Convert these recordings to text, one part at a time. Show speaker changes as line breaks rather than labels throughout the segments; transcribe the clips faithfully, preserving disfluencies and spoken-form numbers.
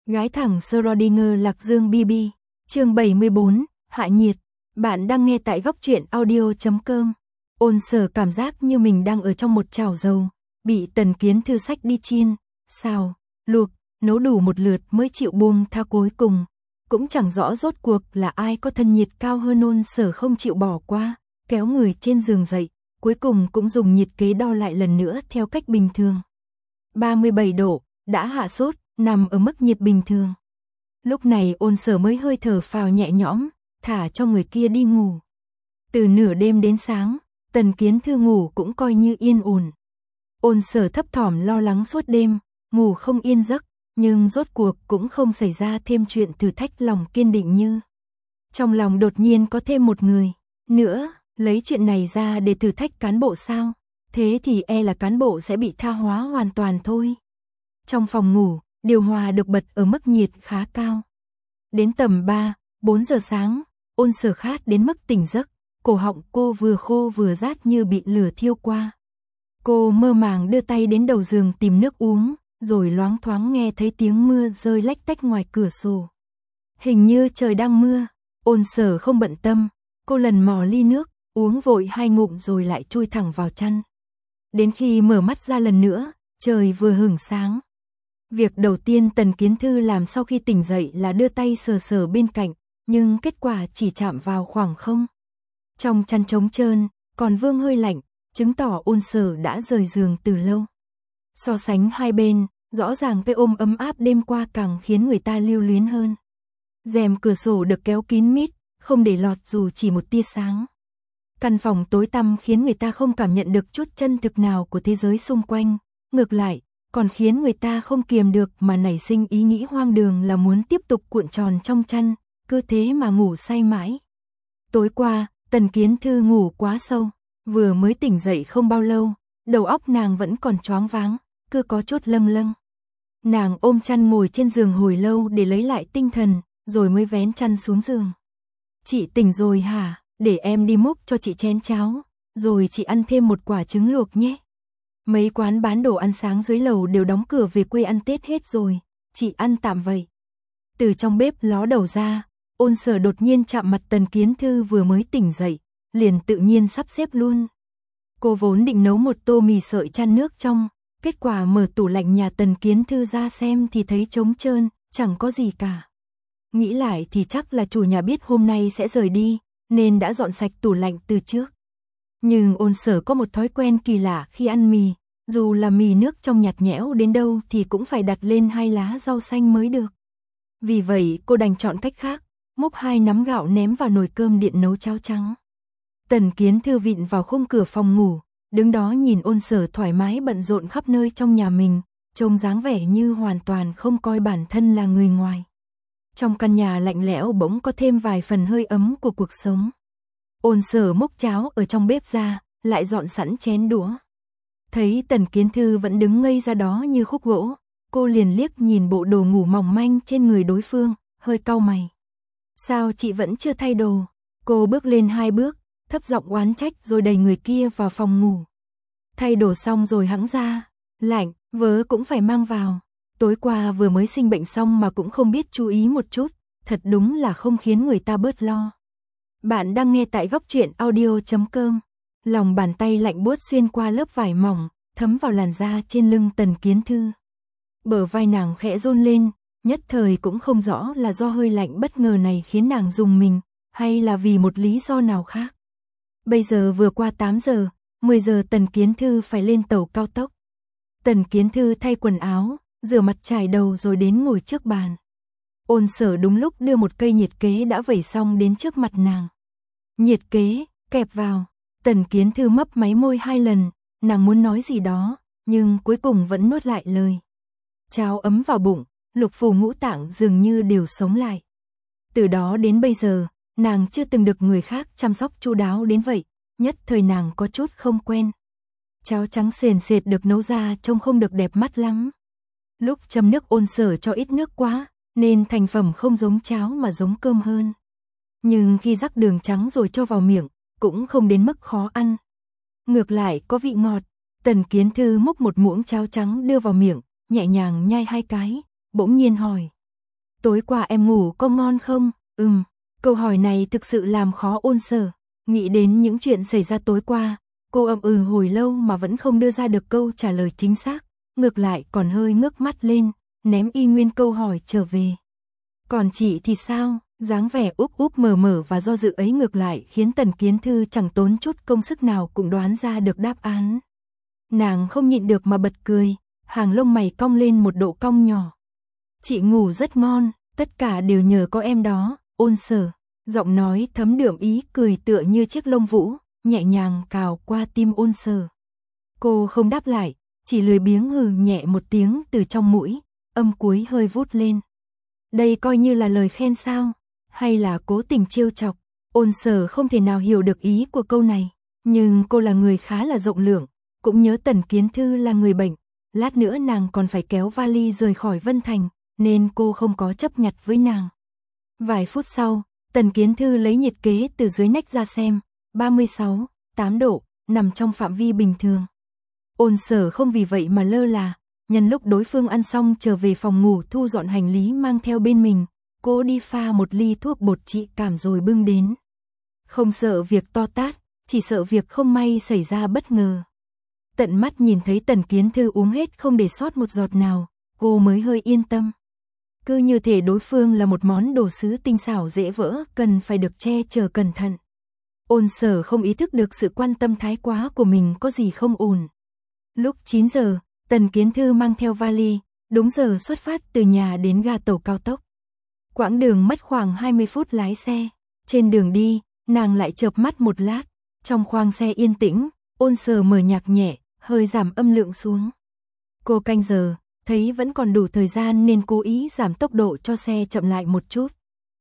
Gái thẳng Schrödinger Lạc Dương bê bê, chương bảy mươi bốn, hạ nhiệt. Bạn đang nghe tại góc truyện audio chấm com. Ôn Sở cảm giác như mình đang ở trong một chảo dầu, bị Tần Kiến Thư xách đi chiên, xào, luộc, nấu đủ một lượt mới chịu buông tha cuối cùng. Cũng chẳng rõ rốt cuộc là ai có thân nhiệt cao hơn Ôn Sở không chịu bỏ qua, kéo người trên giường dậy, cuối cùng cũng dùng nhiệt kế đo lại lần nữa theo cách bình thường. ba mươi bảy độ, đã hạ sốt, nằm ở mức nhiệt bình thường. Lúc này Ôn Sở mới hơi thở phào nhẹ nhõm, thả cho người kia đi ngủ. Từ nửa đêm đến sáng, Tần Kiến Thư ngủ cũng coi như yên ổn. Ôn Sở thấp thỏm lo lắng suốt đêm, ngủ không yên giấc, nhưng rốt cuộc cũng không xảy ra thêm chuyện thử thách lòng kiên định như. Trong lòng đột nhiên có thêm một người nữa, lấy chuyện này ra để thử thách cán bộ sao? Thế thì e là cán bộ sẽ bị tha hóa hoàn toàn thôi. Trong phòng ngủ, điều hòa được bật ở mức nhiệt khá cao. Đến tầm ba, bốn giờ sáng, Ôn Sở khát đến mức tỉnh giấc, cổ họng cô vừa khô vừa rát như bị lửa thiêu qua. Cô mơ màng đưa tay đến đầu giường tìm nước uống, rồi loáng thoáng nghe thấy tiếng mưa rơi lách tách ngoài cửa sổ. Hình như trời đang mưa, Ôn Sở không bận tâm, cô lần mò ly nước, uống vội hai ngụm rồi lại chui thẳng vào chăn. Đến khi mở mắt ra lần nữa, trời vừa hửng sáng. Việc đầu tiên Tần Kiến Thư làm sau khi tỉnh dậy là đưa tay sờ sờ bên cạnh, nhưng kết quả chỉ chạm vào khoảng không. Trong chăn trống trơn, còn vương hơi lạnh, chứng tỏ Ôn Sở đã rời giường từ lâu. So sánh hai bên, rõ ràng cái ôm ấm áp đêm qua càng khiến người ta lưu luyến hơn. Rèm cửa sổ được kéo kín mít, không để lọt dù chỉ một tia sáng. Căn phòng tối tăm khiến người ta không cảm nhận được chút chân thực nào của thế giới xung quanh, ngược lại, còn khiến người ta không kiềm được mà nảy sinh ý nghĩ hoang đường là muốn tiếp tục cuộn tròn trong chăn, cứ thế mà ngủ say mãi. Tối qua, Tần Kiến Thư ngủ quá sâu, vừa mới tỉnh dậy không bao lâu, đầu óc nàng vẫn còn choáng váng, cứ có chút lâng lâng. Nàng ôm chăn ngồi trên giường hồi lâu để lấy lại tinh thần, rồi mới vén chăn xuống giường. Chị tỉnh rồi hả? Để em đi múc cho chị chén cháo, rồi chị ăn thêm một quả trứng luộc nhé. Mấy quán bán đồ ăn sáng dưới lầu đều đóng cửa về quê ăn Tết hết rồi, chị ăn tạm vậy. Từ trong bếp ló đầu ra, Ôn Sở đột nhiên chạm mặt Tần Kiến Thư vừa mới tỉnh dậy, liền tự nhiên sắp xếp luôn. Cô vốn định nấu một tô mì sợi chan nước trong, kết quả mở tủ lạnh nhà Tần Kiến Thư ra xem thì thấy trống trơn, chẳng có gì cả. Nghĩ lại thì chắc là chủ nhà biết hôm nay sẽ rời đi, nên đã dọn sạch tủ lạnh từ trước. Nhưng Ôn Sở có một thói quen kỳ lạ khi ăn mì, dù là mì nước trong nhạt nhẽo đến đâu thì cũng phải đặt lên hai lá rau xanh mới được. Vì vậy cô đành chọn cách khác, múc hai nắm gạo ném vào nồi cơm điện nấu cháo trắng. Tần Kiến Thư vịn vào khung cửa phòng ngủ, đứng đó nhìn Ôn Sở thoải mái bận rộn khắp nơi trong nhà mình, trông dáng vẻ như hoàn toàn không coi bản thân là người ngoài. Trong căn nhà lạnh lẽo bỗng có thêm vài phần hơi ấm của cuộc sống. Ôn Sở múc cháo ở trong bếp ra, lại dọn sẵn chén đũa. Thấy Tần Kiến Thư vẫn đứng ngây ra đó như khúc gỗ, cô liền liếc nhìn bộ đồ ngủ mỏng manh trên người đối phương, hơi cau mày. Sao chị vẫn chưa thay đồ? Cô bước lên hai bước, thấp giọng oán trách rồi đẩy người kia vào phòng ngủ. Thay đồ xong rồi hẵng ra, lạnh, vớ cũng phải mang vào. Tối qua vừa mới sinh bệnh xong mà cũng không biết chú ý một chút, thật đúng là không khiến người ta bớt lo. Bạn đang nghe tại góc truyện audio chấm com. Lòng bàn tay lạnh buốt xuyên qua lớp vải mỏng, thấm vào làn da trên lưng Tần Kiến Thư. Bờ vai nàng khẽ run lên, nhất thời cũng không rõ là do hơi lạnh bất ngờ này khiến nàng rùng mình, hay là vì một lý do nào khác. Bây giờ vừa qua tám giờ, mười giờ Tần Kiến Thư phải lên tàu cao tốc. Tần Kiến Thư thay quần áo, rửa mặt chải đầu rồi đến ngồi trước bàn. Ôn Sở đúng lúc đưa một cây nhiệt kế đã vẩy xong đến trước mặt nàng. Nhiệt kế, kẹp vào. Tần Kiến Thư mấp máy môi hai lần, nàng muốn nói gì đó, nhưng cuối cùng vẫn nuốt lại lời. Cháo ấm vào bụng, lục phủ ngũ tạng dường như đều sống lại. Từ đó đến bây giờ, nàng chưa từng được người khác chăm sóc chu đáo đến vậy, nhất thời nàng có chút không quen. Cháo trắng sền sệt được nấu ra trông không được đẹp mắt lắm. Lúc chấm nước Ôn Sở cho ít nước quá, nên thành phẩm không giống cháo mà giống cơm hơn. Nhưng khi rắc đường trắng rồi cho vào miệng, cũng không đến mức khó ăn. Ngược lại có vị ngọt. Tần Kiến Thư múc một muỗng cháo trắng đưa vào miệng, nhẹ nhàng nhai hai cái, bỗng nhiên hỏi. tối qua em ngủ có ngon không? Ừm, câu hỏi này thực sự làm khó Ôn Sở. Nghĩ đến những chuyện xảy ra tối qua, cô ậm ừ hồi lâu mà vẫn không đưa ra được câu trả lời chính xác, ngược lại còn hơi ngước mắt lên, ném y nguyên câu hỏi trở về. Còn chị thì sao? Dáng vẻ úp úp mờ mờ và do dự ấy ngược lại khiến Tần Kiến Thư chẳng tốn chút công sức nào cũng đoán ra được đáp án. Nàng không nhịn được mà bật cười, hàng lông mày cong lên một độ cong nhỏ. Chị ngủ rất ngon, tất cả đều nhờ có em đó, Ôn Sở. Giọng nói thấm đượm ý cười tựa như chiếc lông vũ, nhẹ nhàng cào qua tim Ôn Sở. Cô không đáp lại, chỉ lười biếng hừ nhẹ một tiếng từ trong mũi, âm cuối hơi vút lên. Đây coi như là lời khen sao? Hay là cố tình trêu chọc? Ôn Sở không thể nào hiểu được ý của câu này, nhưng cô là người khá là rộng lượng, cũng nhớ Tần Kiến Thư là người bệnh, lát nữa nàng còn phải kéo vali rời khỏi Vân Thành, nên cô không có chấp nhặt với nàng. Vài phút sau, Tần Kiến Thư lấy nhiệt kế từ dưới nách ra xem, ba mươi sáu, tám độ, nằm trong phạm vi bình thường. Ôn Sở không vì vậy mà lơ là, nhân lúc đối phương ăn xong trở về phòng ngủ thu dọn hành lý mang theo bên mình, cô đi pha một ly thuốc bột trị cảm rồi bưng đến. Không sợ việc to tát, chỉ sợ việc không may xảy ra bất ngờ. Tận mắt nhìn thấy Tần Kiến Thư uống hết không để sót một giọt nào, cô mới hơi yên tâm. Cứ như thể đối phương là một món đồ sứ tinh xảo dễ vỡ, cần phải được che chở cẩn thận. Ôn Sở không ý thức được sự quan tâm thái quá của mình có gì không ổn. Lúc chín giờ, Tần Kiến Thư mang theo vali, đúng giờ xuất phát từ nhà đến ga tàu cao tốc. Quãng đường mất khoảng hai mươi phút lái xe. Trên đường đi, nàng lại chợp mắt một lát. Trong khoang xe yên tĩnh, Ôn Sở mở nhạc nhẹ, hơi giảm âm lượng xuống. Cô canh giờ, thấy vẫn còn đủ thời gian nên cố ý giảm tốc độ cho xe chậm lại một chút.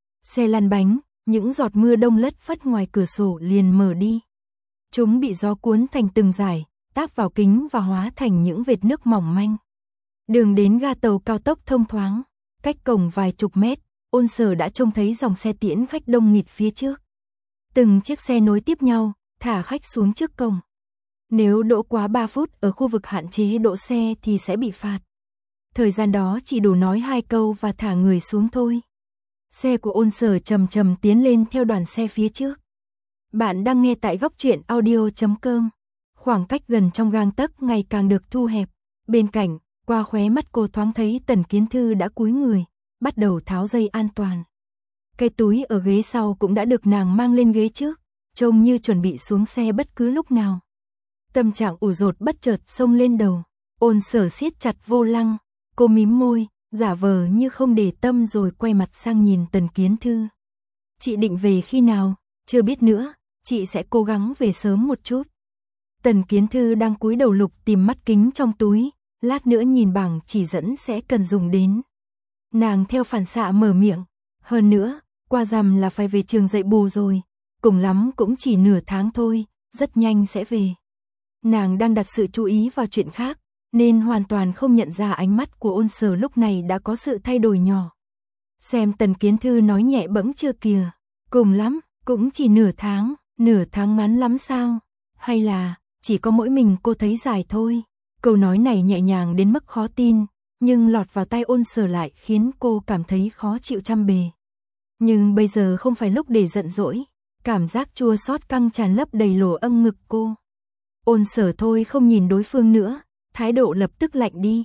Xe lăn bánh, những giọt mưa đông lất phất ngoài cửa sổ liền mở đi. Chúng bị gió cuốn thành từng dải, táp vào kính và hóa thành những vệt nước mỏng manh. Đường đến ga tàu cao tốc thông thoáng, cách cổng vài chục mét, Ôn Sở đã trông thấy dòng xe tiễn khách đông nghịt phía trước. Từng chiếc xe nối tiếp nhau, thả khách xuống trước cổng. Nếu đỗ quá ba phút ở khu vực hạn chế đỗ xe thì sẽ bị phạt. Thời gian đó chỉ đủ nói hai câu và thả người xuống thôi. Xe của Ôn Sở chậm chậm tiến lên theo đoàn xe phía trước. Bạn đang nghe tại góc truyện audio chấm com. Khoảng cách gần trong gang tấc ngày càng được thu hẹp. Bên cạnh, qua khóe mắt cô thoáng thấy Tần Kiến Thư đã cúi người, bắt đầu tháo dây an toàn. Cái túi ở ghế sau cũng đã được nàng mang lên ghế trước, trông như chuẩn bị xuống xe bất cứ lúc nào. Tâm trạng ủ rột bất chợt xông lên đầu, Ôn Sở siết chặt vô lăng, cô mím môi, giả vờ như không để tâm rồi quay mặt sang nhìn Tần Kiến Thư. Chị định về khi nào? Chưa biết nữa, chị sẽ cố gắng về sớm một chút. Tần Kiến Thư đang cúi đầu lục tìm mắt kính trong túi, lát nữa nhìn bảng chỉ dẫn sẽ cần dùng đến. Nàng theo phản xạ mở miệng, hơn nữa, qua rằm là phải về trường dạy bù rồi, cùng lắm cũng chỉ nửa tháng thôi, rất nhanh sẽ về. Nàng đang đặt sự chú ý vào chuyện khác, nên hoàn toàn không nhận ra ánh mắt của Ôn Sở lúc này đã có sự thay đổi nhỏ. Xem Tần Kiến Thư nói nhẹ bẫng chưa kìa, cùng lắm, cũng chỉ nửa tháng, nửa tháng ngắn lắm sao? Hay là, chỉ có mỗi mình cô thấy dài thôi? Câu nói này nhẹ nhàng đến mức khó tin, nhưng lọt vào tai Ôn Sở lại khiến cô cảm thấy khó chịu trăm bề. Nhưng bây giờ không phải lúc để giận dỗi, cảm giác chua xót căng tràn lấp đầy lỗ âm ngực cô. Ôn Sở thôi không nhìn đối phương nữa, thái độ lập tức lạnh đi.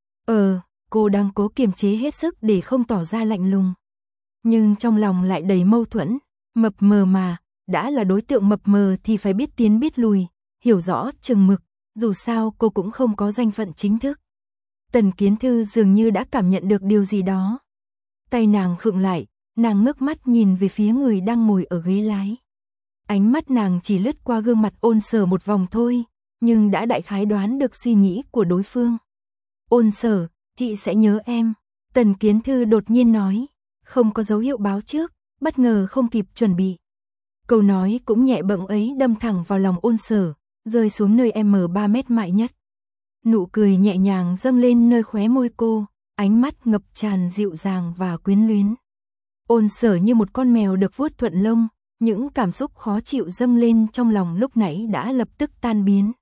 Ờ, cô đang cố kiềm chế hết sức để không tỏ ra lạnh lùng. Nhưng trong lòng lại đầy mâu thuẫn, mập mờ mà, đã là đối tượng mập mờ thì phải biết tiến biết lùi, hiểu rõ chừng mực, dù sao cô cũng không có danh phận chính thức. Tần Kiến Thư dường như đã cảm nhận được điều gì đó. Tay nàng khựng lại, nàng ngước mắt nhìn về phía người đang ngồi ở ghế lái. Ánh mắt nàng chỉ lướt qua gương mặt Ôn Sở một vòng thôi, nhưng đã đại khái đoán được suy nghĩ của đối phương. Ôn Sở, chị sẽ nhớ em. Tần Kiến Thư đột nhiên nói, không có dấu hiệu báo trước, bất ngờ không kịp chuẩn bị. Câu nói cũng nhẹ bẫng ấy đâm thẳng vào lòng Ôn Sở, rơi xuống nơi em ba mét mại nhất. Nụ cười nhẹ nhàng dâng lên nơi khóe môi cô, ánh mắt ngập tràn dịu dàng và quyến luyến. Ôn Sở như một con mèo được vuốt thuận lông, những cảm xúc khó chịu dâng lên trong lòng lúc nãy đã lập tức tan biến.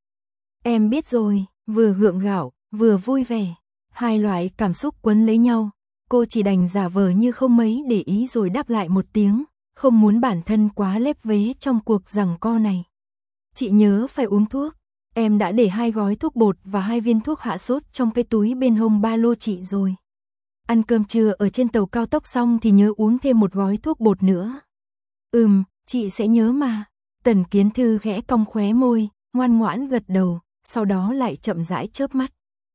Em biết rồi, vừa gượng gạo, vừa vui vẻ, hai loại cảm xúc quấn lấy nhau, cô chỉ đành giả vờ như không mấy để ý rồi đáp lại một tiếng, không muốn bản thân quá lép vế trong cuộc giằng co này. Chị nhớ phải uống thuốc, em đã để hai gói thuốc bột và hai viên thuốc hạ sốt trong cái túi bên hông ba lô chị rồi. Ăn cơm trưa ở trên tàu cao tốc xong thì nhớ uống thêm một gói thuốc bột nữa. Ừm, chị sẽ nhớ mà. Tần Kiến Thư khẽ cong khóe môi, ngoan ngoãn gật đầu, sau đó lại chậm rãi chớp mắt.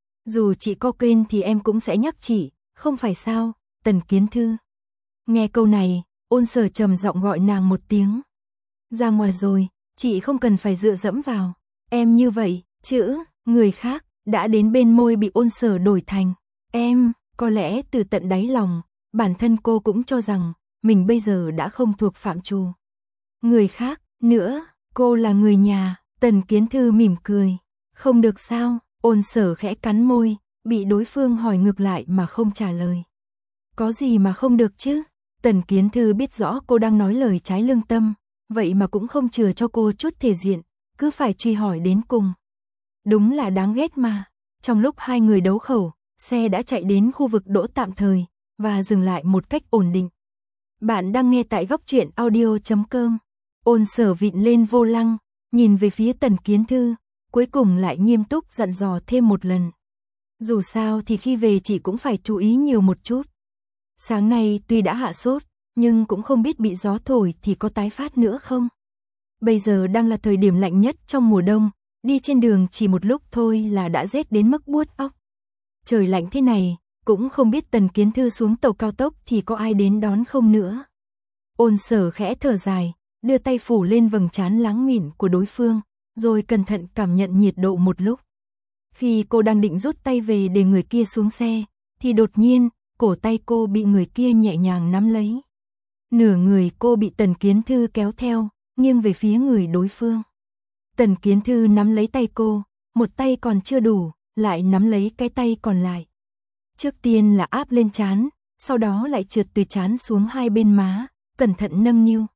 Dù chị có quên thì em cũng sẽ nhắc chị, không phải sao, Tần Kiến Thư. Nghe câu này, Ôn Sở trầm giọng gọi nàng một tiếng. Ra ngoài rồi, chị không cần phải dựa dẫm vào. Em như vậy, chữ, người khác, đã đến bên môi bị Ôn Sở đổi thành. Em, có lẽ từ tận đáy lòng, bản thân cô cũng cho rằng, mình bây giờ đã không thuộc phạm trù. Người khác, nữa, cô là người nhà, Tần Kiến Thư mỉm cười. Không được sao, Ôn Sở khẽ cắn môi, bị đối phương hỏi ngược lại mà không trả lời. Có gì mà không được chứ? Tần Kiến Thư biết rõ cô đang nói lời trái lương tâm, vậy mà cũng không chừa cho cô chút thể diện, cứ phải truy hỏi đến cùng. Đúng là đáng ghét mà. Trong lúc hai người đấu khẩu, xe đã chạy đến khu vực đỗ tạm thời, và dừng lại một cách ổn định. Bạn đang nghe tại góc truyện audio chấm com. Ôn Sở vịn lên vô lăng, nhìn về phía Tần Kiến Thư, cuối cùng lại nghiêm túc dặn dò thêm một lần. Dù sao thì khi về chị cũng phải chú ý nhiều một chút. Sáng nay tuy đã hạ sốt, nhưng cũng không biết bị gió thổi thì có tái phát nữa không. Bây giờ đang là thời điểm lạnh nhất trong mùa đông, đi trên đường chỉ một lúc thôi là đã rét đến mức buốt óc. Trời lạnh thế này, cũng không biết Tần Kiến Thư xuống tàu cao tốc thì có ai đến đón không nữa. Ôn Sở khẽ thở dài, đưa tay phủ lên vầng trán láng mịn của đối phương, rồi cẩn thận cảm nhận nhiệt độ một lúc. Khi cô đang định rút tay về để người kia xuống xe, thì đột nhiên, cổ tay cô bị người kia nhẹ nhàng nắm lấy. Nửa người cô bị Tần Kiến Thư kéo theo, nghiêng về phía người đối phương. Tần Kiến Thư nắm lấy tay cô, một tay còn chưa đủ, lại nắm lấy cái tay còn lại. Trước tiên là áp lên trán, sau đó lại trượt từ trán xuống hai bên má, cẩn thận nâng niu.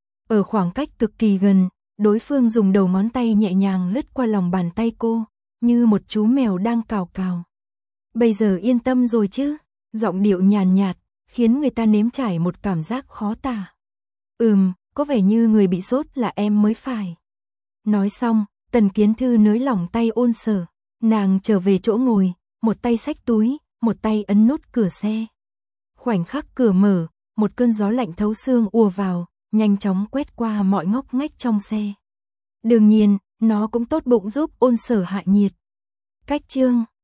Ở khoảng cách cực kỳ gần, đối phương dùng đầu ngón tay nhẹ nhàng lướt qua lòng bàn tay cô, như một chú mèo đang cào cào. Bây giờ yên tâm rồi chứ? Giọng điệu nhàn nhạt, khiến người ta nếm trải một cảm giác khó tả. Ừm, có vẻ như người bị sốt là em mới phải. Nói xong, Tần Kiến Thư nới lỏng tay Ôn Sở, nàng trở về chỗ ngồi, một tay xách túi, một tay ấn nút cửa xe. Khoảnh khắc cửa mở, một cơn gió lạnh thấu xương ùa vào, nhanh chóng quét qua mọi ngóc ngách trong xe. Đương nhiên, nó cũng tốt bụng giúp Ôn Sở hạ nhiệt. Cách chương